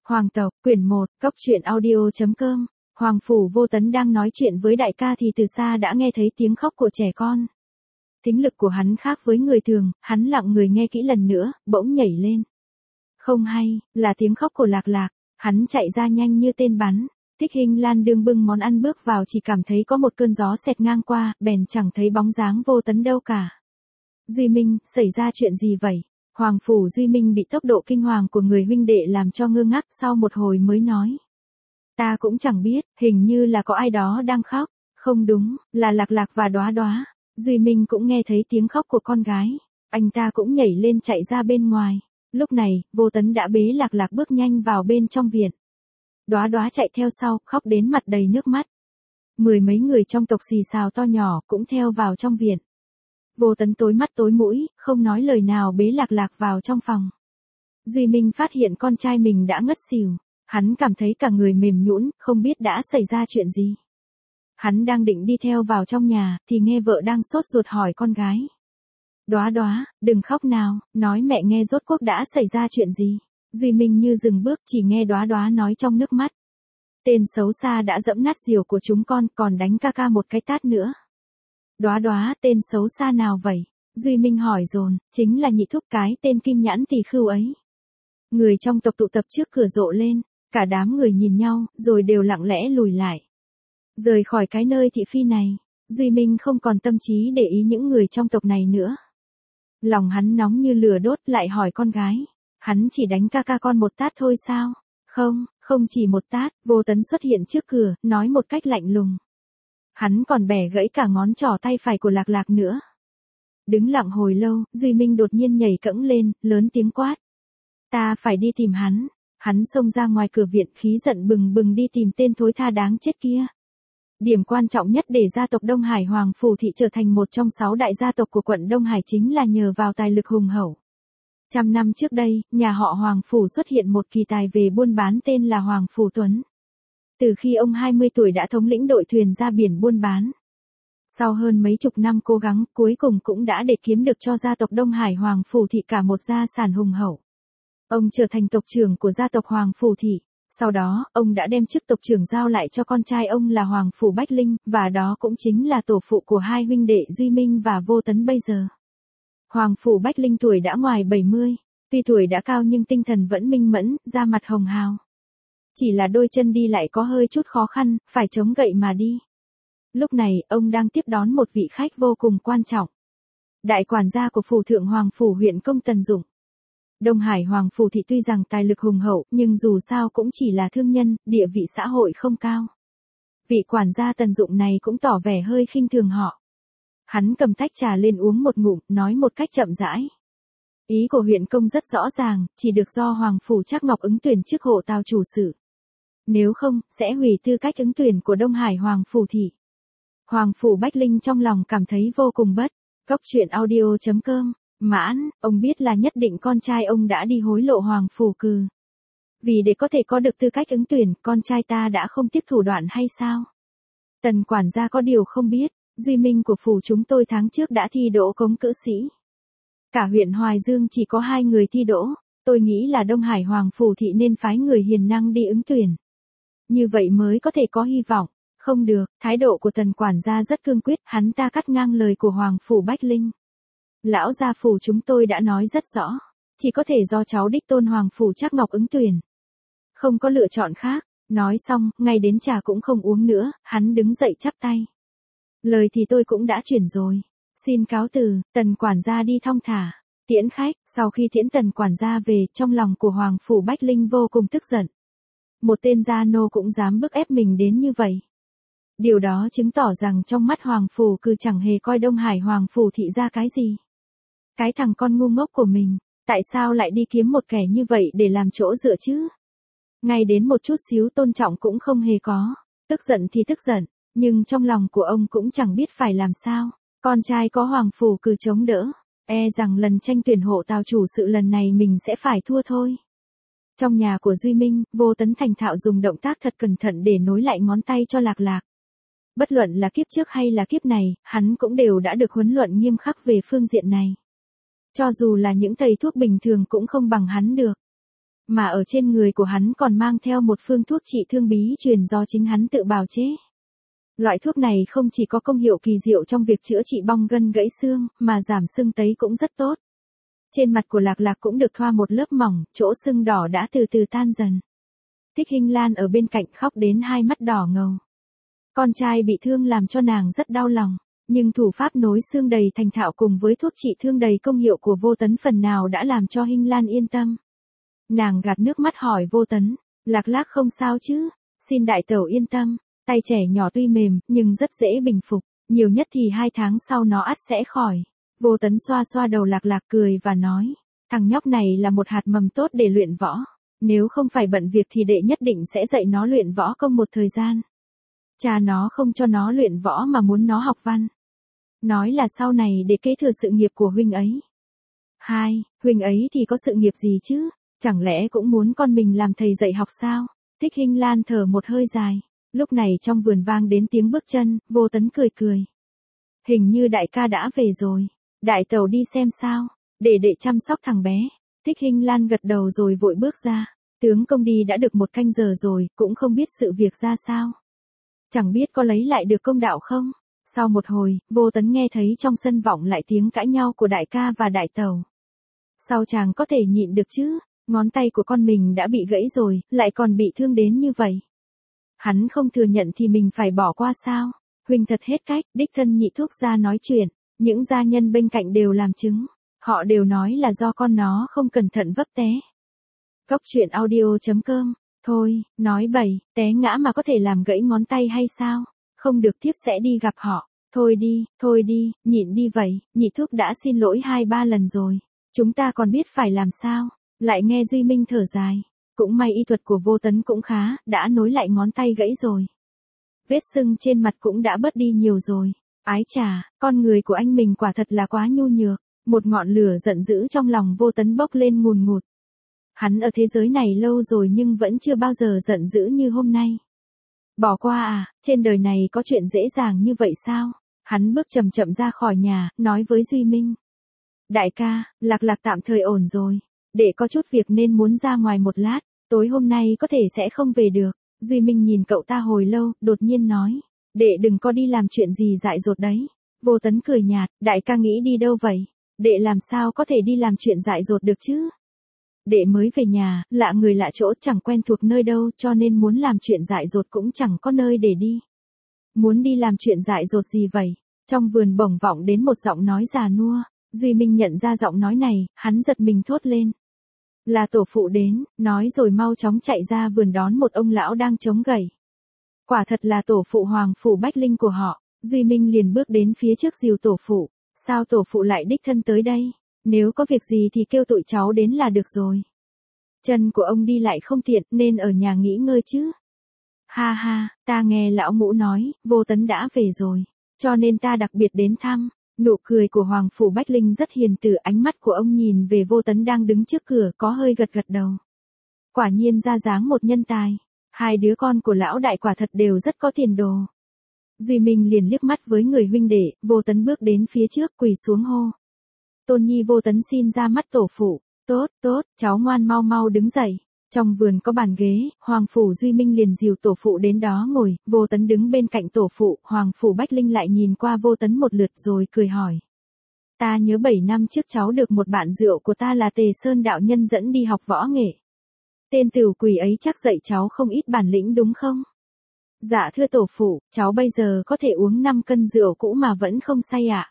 Hoàng tộc, quyển 1, Cốc truyện audio.com. Hoàng phủ Vô Tấn đang nói chuyện với đại ca thì từ xa đã nghe thấy tiếng khóc của trẻ con. Thính lực của hắn khác với người thường, hắn lặng người nghe kỹ lần nữa, bỗng nhảy lên. Không hay, là tiếng khóc của Lạc Lạc, hắn chạy ra nhanh như tên bắn. Thích Hinh Lan đương bưng món ăn bước vào chỉ cảm thấy có một cơn gió xẹt ngang qua, bèn chẳng thấy bóng dáng Vô Tấn đâu cả. Duy Minh, xảy ra chuyện gì vậy? Hoàng phủ Duy Minh bị tốc độ kinh hoàng của người huynh đệ làm cho ngơ ngác, sau một hồi mới nói. Ta cũng chẳng biết, hình như là có ai đó đang khóc. Không đúng, là Lạc Lạc và Đóa Đóa. Duy Minh cũng nghe thấy tiếng khóc của con gái. Anh ta cũng nhảy lên chạy ra bên ngoài. Lúc này, Vô Tấn đã bế Lạc Lạc bước nhanh vào bên trong viện. Đóa Đóa chạy theo sau, khóc đến mặt đầy nước mắt. Mười mấy người trong tộc xì xào to nhỏ cũng theo vào trong viện. Vô Tấn tối mắt tối mũi, không nói lời nào bế Lạc Lạc vào trong phòng. Duy Minh phát hiện con trai mình đã ngất xỉu. Hắn cảm thấy cả người mềm nhũn, không biết đã xảy ra chuyện gì. Hắn đang định đi theo vào trong nhà, thì nghe vợ đang sốt ruột hỏi con gái. Đóa Đóa, đừng khóc nào, nói mẹ nghe rốt cuộc đã xảy ra chuyện gì. Duy Minh như dừng bước, chỉ nghe Đóa Đóa nói trong nước mắt. Tên xấu xa đã dẫm nát diều của chúng con, còn đánh ca ca một cái tát nữa. Đóa Đóa, tên xấu xa nào vậy? Duy Minh hỏi dồn, chính là nhị thúc cái tên Kim Nhãn Tỳ Khưu ấy. Người trong tộc tụ tập trước cửa rộ lên, cả đám người nhìn nhau, rồi đều lặng lẽ lùi lại. Rời khỏi cái nơi thị phi này, Duy Minh không còn tâm trí để ý những người trong tộc này nữa. Lòng hắn nóng như lửa đốt, lại hỏi con gái. Hắn chỉ đánh ca ca con một tát thôi sao? Không, không chỉ một tát. Vô Tấn xuất hiện trước cửa, nói một cách lạnh lùng. Hắn còn bẻ gãy cả ngón trỏ tay phải của Lạc Lạc nữa. Đứng lặng hồi lâu, Duy Minh đột nhiên nhảy cẫng lên, lớn tiếng quát. Ta phải đi tìm hắn. Hắn xông ra ngoài cửa viện, khí giận bừng bừng đi tìm tên thối tha đáng chết kia. Điểm quan trọng nhất để gia tộc Đông Hải Hoàng Phủ Thị trở thành một trong 6 đại gia tộc của quận Đông Hải chính là nhờ vào tài lực hùng hậu. 100 năm trước đây, nhà họ Hoàng Phủ xuất hiện một kỳ tài về buôn bán tên là Hoàng Phủ Tuấn. Từ khi ông 20 tuổi đã thống lĩnh đội thuyền ra biển buôn bán. Sau hơn mấy chục năm cố gắng, cuối cùng cũng đã để kiếm được cho gia tộc Đông Hải Hoàng Phủ Thị cả một gia sản hùng hậu. Ông trở thành tộc trưởng của gia tộc Hoàng Phủ Thị. Sau đó, ông đã đem chức tộc trưởng giao lại cho con trai ông là Hoàng Phủ Bách Linh, và đó cũng chính là tổ phụ của hai huynh đệ Duy Minh và Vô Tấn bây giờ. Hoàng Phủ Bách Linh tuổi đã ngoài 70, tuy tuổi đã cao nhưng tinh thần vẫn minh mẫn, da mặt hồng hào. Chỉ là đôi chân đi lại có hơi chút khó khăn, phải chống gậy mà đi. Lúc này, ông đang tiếp đón một vị khách vô cùng quan trọng. Đại quản gia của phủ thượng Hoàng Phủ huyện Công Tần Dụng. Đông Hải Hoàng Phủ Thị tuy rằng tài lực hùng hậu, nhưng dù sao cũng chỉ là thương nhân, địa vị xã hội không cao. Vị quản gia Tần Dụng này cũng tỏ vẻ hơi khinh thường họ. Hắn cầm tách trà lên uống một ngụm, nói một cách chậm rãi. Ý của huyện công rất rõ ràng, chỉ được do Hoàng Phủ Trác Ngọc ứng tuyển chức hộ tào chủ sự. Nếu không, sẽ hủy tư cách ứng tuyển của Đông Hải Hoàng Phủ Thị. Hoàng Phủ Bách Linh trong lòng cảm thấy vô cùng bất. Cốc truyện audio.com. Mãn, ông biết là nhất định con trai ông đã đi hối lộ Hoàng Phủ Cừ. Vì để có thể có được tư cách ứng tuyển, con trai ta đã không tiếc thủ đoạn hay sao? Tần quản gia có điều không biết, Duy Minh của phủ chúng tôi tháng trước đã thi đỗ cống cử sĩ. Cả huyện Hoài Dương chỉ có 2 người thi đỗ, tôi nghĩ là Đông Hải Hoàng Phủ Thị nên phái người hiền năng đi ứng tuyển. Như vậy mới có thể có hy vọng. Không được, thái độ của tần quản gia rất cương quyết, hắn ta cắt ngang lời của Hoàng Phủ Bách Linh. Lão gia phủ chúng tôi đã nói rất rõ, chỉ có thể do cháu đích tôn Hoàng Phủ Trác Ngọc ứng tuyển. Không có lựa chọn khác. Nói xong, ngay đến trà cũng không uống nữa, hắn đứng dậy chắp tay. Lời thì tôi cũng đã chuyển rồi. Xin cáo từ, tần quản gia đi thong thả. Tiễn khách, sau khi tiễn tần quản gia về, trong lòng của Hoàng Phủ Bách Linh vô cùng tức giận. Một tên gia nô cũng dám bức ép mình đến như vậy. Điều đó chứng tỏ rằng trong mắt Hoàng Phủ Cừ chẳng hề coi Đông Hải Hoàng Phủ Thị ra cái gì. Cái thằng con ngu ngốc của mình, tại sao lại đi kiếm một kẻ như vậy để làm chỗ dựa chứ? Ngay đến một chút xíu tôn trọng cũng không hề có. Tức giận thì tức giận, nhưng trong lòng của ông cũng chẳng biết phải làm sao. Con trai có Hoàng Phủ Cừ chống đỡ, rằng lần tranh tuyển hộ tào chủ sự lần này mình sẽ phải thua thôi. Trong nhà của Duy Minh, Vô Tấn thành thạo dùng động tác thật cẩn thận để nối lại ngón tay cho Lạc Lạc. Bất luận là kiếp trước hay là kiếp này, hắn cũng đều đã được huấn luyện nghiêm khắc về phương diện này. Cho dù là những thầy thuốc bình thường cũng không bằng hắn được. Mà ở trên người của hắn còn mang theo một phương thuốc trị thương bí truyền do chính hắn tự bào chế. Loại thuốc này không chỉ có công hiệu kỳ diệu trong việc chữa trị bong gân gãy xương, mà giảm sưng tấy cũng rất tốt. Trên mặt của Lạc Lạc cũng được thoa một lớp mỏng, chỗ sưng đỏ đã từ từ tan dần. Thích Hinh Lan ở bên cạnh khóc đến hai mắt đỏ ngầu. Con trai bị thương làm cho nàng rất đau lòng, nhưng thủ pháp nối xương đầy thành thạo cùng với thuốc trị thương đầy công hiệu của Vô Tấn phần nào đã làm cho Hinh Lan yên tâm. Nàng gạt nước mắt hỏi Vô Tấn, Lạc Lạc không sao chứ, xin đại tẩu yên tâm, tay trẻ nhỏ tuy mềm nhưng rất dễ bình phục, nhiều nhất thì 2 tháng sau nó ắt sẽ khỏi. Vô Tấn xoa xoa đầu Lạc Lạc cười và nói, thằng nhóc này là một hạt mầm tốt để luyện võ, nếu không phải bận việc thì đệ nhất định sẽ dạy nó luyện võ công một thời gian. Cha nó không cho nó luyện võ mà muốn nó học văn. Nói là sau này để kế thừa sự nghiệp của huynh ấy. Huynh ấy thì có sự nghiệp gì chứ, chẳng lẽ cũng muốn con mình làm thầy dạy học sao? Thích Hinh Lan thở một hơi dài, lúc này trong vườn vang đến tiếng bước chân, Vô Tấn cười cười. Hình như đại ca đã về rồi, đại tẩu đi xem sao, để đệ chăm sóc thằng bé. Thích Hinh Lan gật đầu rồi vội bước ra, tướng công đi đã được 1 canh giờ rồi, cũng không biết sự việc ra sao. Chẳng biết có lấy lại được công đạo không? Sau một hồi, Vô Tấn nghe thấy trong sân vọng lại tiếng cãi nhau của đại ca và đại tẩu. Sao chàng có thể nhịn được chứ, ngón tay của con mình đã bị gãy rồi, lại còn bị thương đến như vậy. Hắn không thừa nhận thì mình phải bỏ qua sao? Huynh thật hết cách, đích thân Nhị thúc ra nói chuyện, những gia nhân bên cạnh đều làm chứng. Họ đều nói là do con nó không cẩn thận vấp té. Cốc truyện audio.com. Thôi, nói bậy, té ngã mà có thể làm gãy ngón tay hay sao? Không được thiếp sẽ đi gặp họ. Thôi đi, nhịn đi vậy, Nhị thúc đã xin lỗi 2-3 lần rồi. Chúng ta còn biết phải làm sao? Lại nghe Duy Minh thở dài. Cũng may y thuật của Vô Tấn cũng khá, đã nối lại ngón tay gãy rồi. Vết sưng trên mặt cũng đã bớt đi nhiều rồi. Ái chà, con người của anh mình quả thật là quá nhu nhược. Một ngọn lửa giận dữ trong lòng Vô Tấn bốc lên ngùn ngụt. Hắn ở thế giới này lâu rồi nhưng vẫn chưa bao giờ giận dữ như hôm nay. Bỏ qua à, trên đời này có chuyện dễ dàng như vậy sao? Hắn bước chậm chậm ra khỏi nhà, nói với Duy Minh. Đại ca, Lạc Lạc tạm thời ổn rồi. Đệ có chút việc nên muốn ra ngoài một lát, tối hôm nay có thể sẽ không về được. Duy Minh nhìn cậu ta hồi lâu, đột nhiên nói. Đệ đừng có đi làm chuyện gì dại dột đấy. Vô Tấn cười nhạt, đại ca nghĩ đi đâu vậy? Đệ làm sao có thể đi làm chuyện dại dột được chứ? Đệ mới về nhà, lạ người lạ chỗ chẳng quen thuộc nơi đâu cho nên muốn làm chuyện dại dột cũng chẳng có nơi để đi. Muốn đi làm chuyện dại dột gì vậy? Trong vườn bỗng vọng đến một giọng nói già nua. Duy Minh nhận ra giọng nói này, hắn giật mình thốt lên. Là tổ phụ đến, nói rồi mau chóng chạy ra vườn đón một ông lão đang chống gậy. Quả thật là tổ phụ Hoàng Phủ Bách Linh của họ. Duy Minh liền bước đến phía trước dìu tổ phụ. Sao tổ phụ lại đích thân tới đây? Nếu có việc gì thì kêu tụi cháu đến là được rồi. Chân của ông đi lại không tiện nên ở nhà nghỉ ngơi chứ. Ha, ta nghe lão ngũ nói, Vô Tấn đã về rồi. Cho nên ta đặc biệt đến thăm. Nụ cười của Hoàng Phủ Bách Linh rất hiền từ, ánh mắt của ông nhìn về Vô Tấn đang đứng trước cửa có hơi gật gật đầu. Quả nhiên ra dáng một nhân tài. 2 đứa con của lão đại quả thật đều rất có tiền đồ. Duy Minh liền liếc mắt với người huynh đệ, Vô Tấn bước đến phía trước quỳ xuống hô. Tôn nhi Vô Tấn xin ra mắt tổ phụ. Tốt, cháu ngoan mau đứng dậy. Trong vườn có bàn ghế, Hoàng Phủ Duy Minh liền dìu tổ phụ đến đó ngồi, Vô Tấn đứng bên cạnh tổ phụ, Hoàng Phủ Bách Linh lại nhìn qua Vô Tấn một lượt rồi cười hỏi. Ta nhớ 7 năm trước cháu được một bạn rượu của ta là Tề Sơn đạo nhân dẫn đi học võ nghệ. Tên tửu quỷ ấy chắc dạy cháu không ít bản lĩnh đúng không? Dạ thưa tổ phụ, cháu bây giờ có thể uống 5 cân rượu cũ mà vẫn không say ạ.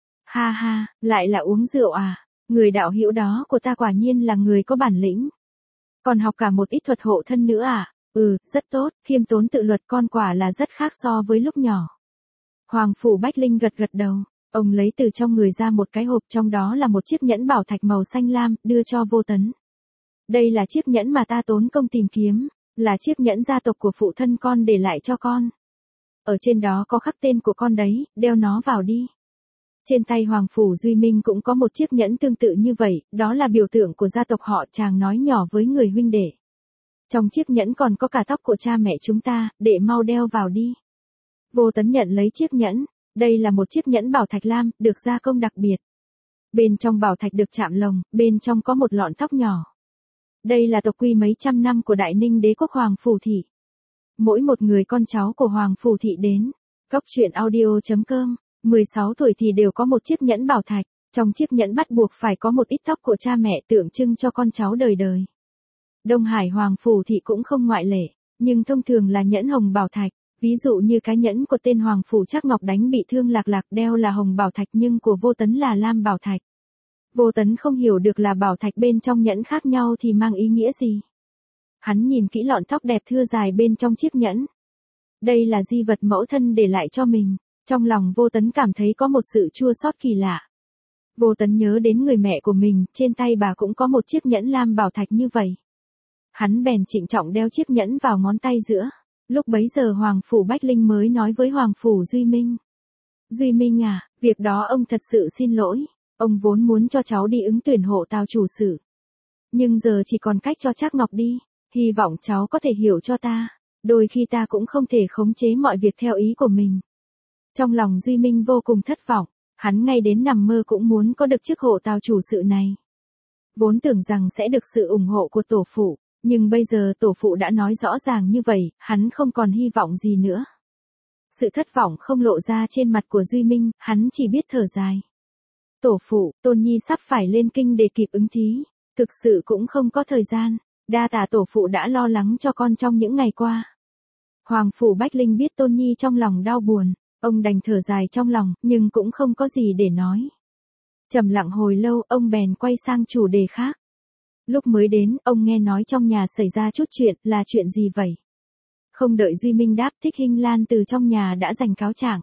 Ha, lại là uống rượu à? Người đạo hữu đó của ta quả nhiên là người có bản lĩnh. Còn học cả một ít thuật hộ thân nữa à? Rất tốt, khiêm tốn tự luật con quả là rất khác so với lúc nhỏ. Hoàng Phủ Bách Linh gật đầu, ông lấy từ trong người ra một cái hộp, trong đó là một chiếc nhẫn bảo thạch màu xanh lam, đưa cho Vô Tấn. Đây là chiếc nhẫn mà ta tốn công tìm kiếm, là chiếc nhẫn gia tộc của phụ thân con để lại cho con. Ở trên đó có khắc tên của con đấy, đeo nó vào đi. Trên tay Hoàng Phủ Duy Minh cũng có một chiếc nhẫn tương tự như vậy, đó là biểu tượng của gia tộc họ, chàng nói nhỏ với người huynh đệ. Trong chiếc nhẫn còn có cả tóc của cha mẹ chúng ta, đệ mau đeo vào đi. Vô Tấn nhận lấy chiếc nhẫn, đây là một chiếc nhẫn bảo thạch lam, được gia công đặc biệt. Bên trong bảo thạch được chạm lồng, bên trong có một lọn tóc nhỏ. Đây là tộc quy mấy trăm năm của Đại Ninh đế quốc Hoàng Phủ Thị. Mỗi một người con cháu của Hoàng Phủ Thị đến Cốc Truyện Audio.com, 16 tuổi thì đều có một chiếc nhẫn bảo thạch. Trong chiếc nhẫn bắt buộc phải có một ít tóc của cha mẹ tượng trưng cho con cháu đời đời. Đông Hải Hoàng Phủ Thị cũng không ngoại lệ, nhưng thông thường là nhẫn hồng bảo thạch. Ví dụ như cái nhẫn của tên Hoàng Phủ Trác Ngọc đánh bị thương Lạc Lạc đeo là hồng bảo thạch nhưng của Vô Tấn là lam bảo thạch. Vô Tấn không hiểu được là bảo thạch bên trong nhẫn khác nhau thì mang ý nghĩa gì. Hắn nhìn kỹ lọn tóc đẹp thưa dài bên trong chiếc nhẫn. Đây là di vật mẫu thân để lại cho mình. Trong lòng Vô Tấn cảm thấy có một sự chua xót kỳ lạ. Vô Tấn nhớ đến người mẹ của mình, trên tay bà cũng có một chiếc nhẫn lam bảo thạch như vậy. Hắn bèn trịnh trọng đeo chiếc nhẫn vào ngón tay giữa. Lúc bấy giờ Hoàng Phủ Bách Linh mới nói với Hoàng Phủ Duy Minh. Duy Minh à, việc đó ông thật sự xin lỗi. Ông vốn muốn cho cháu đi ứng tuyển hộ tào chủ sự. Nhưng giờ chỉ còn cách cho Trác Ngọc đi. Hy vọng cháu có thể hiểu cho ta. Đôi khi ta cũng không thể khống chế mọi việc theo ý của mình. Trong lòng Duy Minh vô cùng thất vọng. Hắn ngay đến nằm mơ cũng muốn có được chức hộ tào chủ sự này. Vốn tưởng rằng sẽ được sự ủng hộ của tổ phụ. Nhưng bây giờ tổ phụ đã nói rõ ràng như vậy, hắn không còn hy vọng gì nữa. Sự thất vọng không lộ ra trên mặt của Duy Minh, hắn chỉ biết thở dài. Tổ phụ, Tôn Nhi sắp phải lên kinh để kịp ứng thí. Thực sự cũng không có thời gian. Đa tạ tổ phụ đã lo lắng cho con trong những ngày qua. Hoàng Phủ Bách Linh biết Tôn Nhi trong lòng đau buồn. Ông đành thở dài trong lòng, nhưng cũng không có gì để nói. Trầm lặng hồi lâu, ông bèn quay sang chủ đề khác. Lúc mới đến, ông nghe nói trong nhà xảy ra chút chuyện, là chuyện gì vậy? Không đợi Duy Minh đáp, Thích Hinh Lan từ trong nhà đã giành cáo trạng.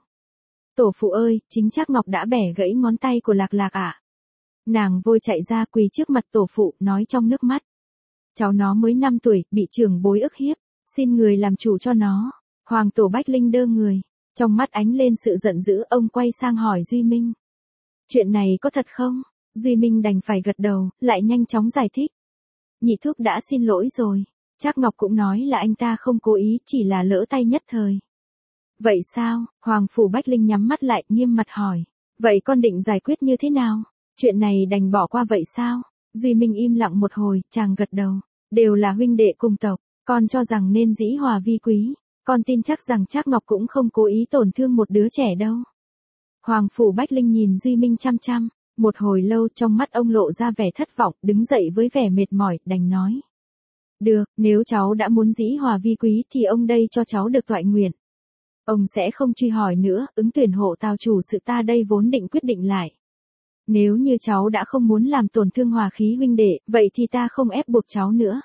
Tổ phụ ơi, chính Trác Ngọc đã bẻ gãy ngón tay của Lạc Lạc ạ. Nàng vội chạy ra quỳ trước mặt tổ phụ, nói trong nước mắt. Cháu nó mới 5 tuổi, bị trưởng bối ức hiếp, xin người làm chủ cho nó. Hoàng Tổ Bách Linh đơ người, trong mắt ánh lên sự giận dữ, ông quay sang hỏi Duy Minh. Chuyện này có thật không? Duy Minh đành phải gật đầu, lại nhanh chóng giải thích. Nhị thúc đã xin lỗi rồi. Trác Ngọc cũng nói là anh ta không cố ý, chỉ là lỡ tay nhất thời. Vậy sao? Hoàng Phủ Bách Linh nhắm mắt lại, nghiêm mặt hỏi. Vậy con định giải quyết như thế nào? Chuyện này đành bỏ qua vậy sao? Duy Minh im lặng một hồi, chàng gật đầu. Đều là huynh đệ cùng tộc, con cho rằng nên dĩ hòa vi quý. Con tin chắc rằng Trác Ngọc cũng không cố ý tổn thương một đứa trẻ đâu. Hoàng Phủ Bách Linh nhìn Duy Minh chăm chăm. Một hồi lâu trong mắt ông lộ ra vẻ thất vọng, đứng dậy với vẻ mệt mỏi, đành nói. Được, nếu cháu đã muốn dĩ hòa vi quý thì ông đây cho cháu được toại nguyện. Ông sẽ không truy hỏi nữa, ứng tuyển hộ tào chủ sự ta đây vốn định quyết định lại. Nếu như cháu đã không muốn làm tổn thương hòa khí huynh đệ, vậy thì ta không ép buộc cháu nữa.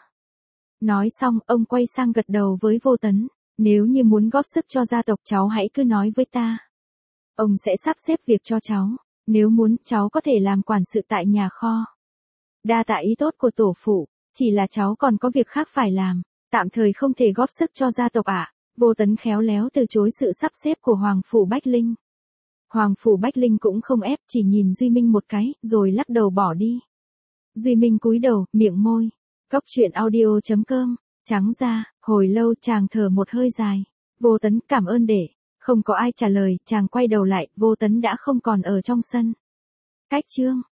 Nói xong, ông quay sang gật đầu với Vô Tấn. Nếu như muốn góp sức cho gia tộc cháu hãy cứ nói với ta. Ông sẽ sắp xếp việc cho cháu. Nếu muốn, cháu có thể làm quản sự tại nhà kho. Đa tạ ý tốt của tổ phụ, chỉ là cháu còn có việc khác phải làm, tạm thời không thể góp sức cho gia tộc ạ. Vô Tấn khéo léo từ chối sự sắp xếp của Hoàng Phủ Bách Linh. Hoàng Phủ Bách Linh cũng không ép, chỉ nhìn Duy Minh một cái, rồi lắc đầu bỏ đi. Duy Minh cúi đầu, miệng môi. Cốc Truyện Audio.com, trắng ra, hồi lâu chàng thở một hơi dài. Vô Tấn cảm ơn đệ. Không có ai trả lời, chàng quay đầu lại, Vô Tấn đã không còn ở trong sân. Cách chương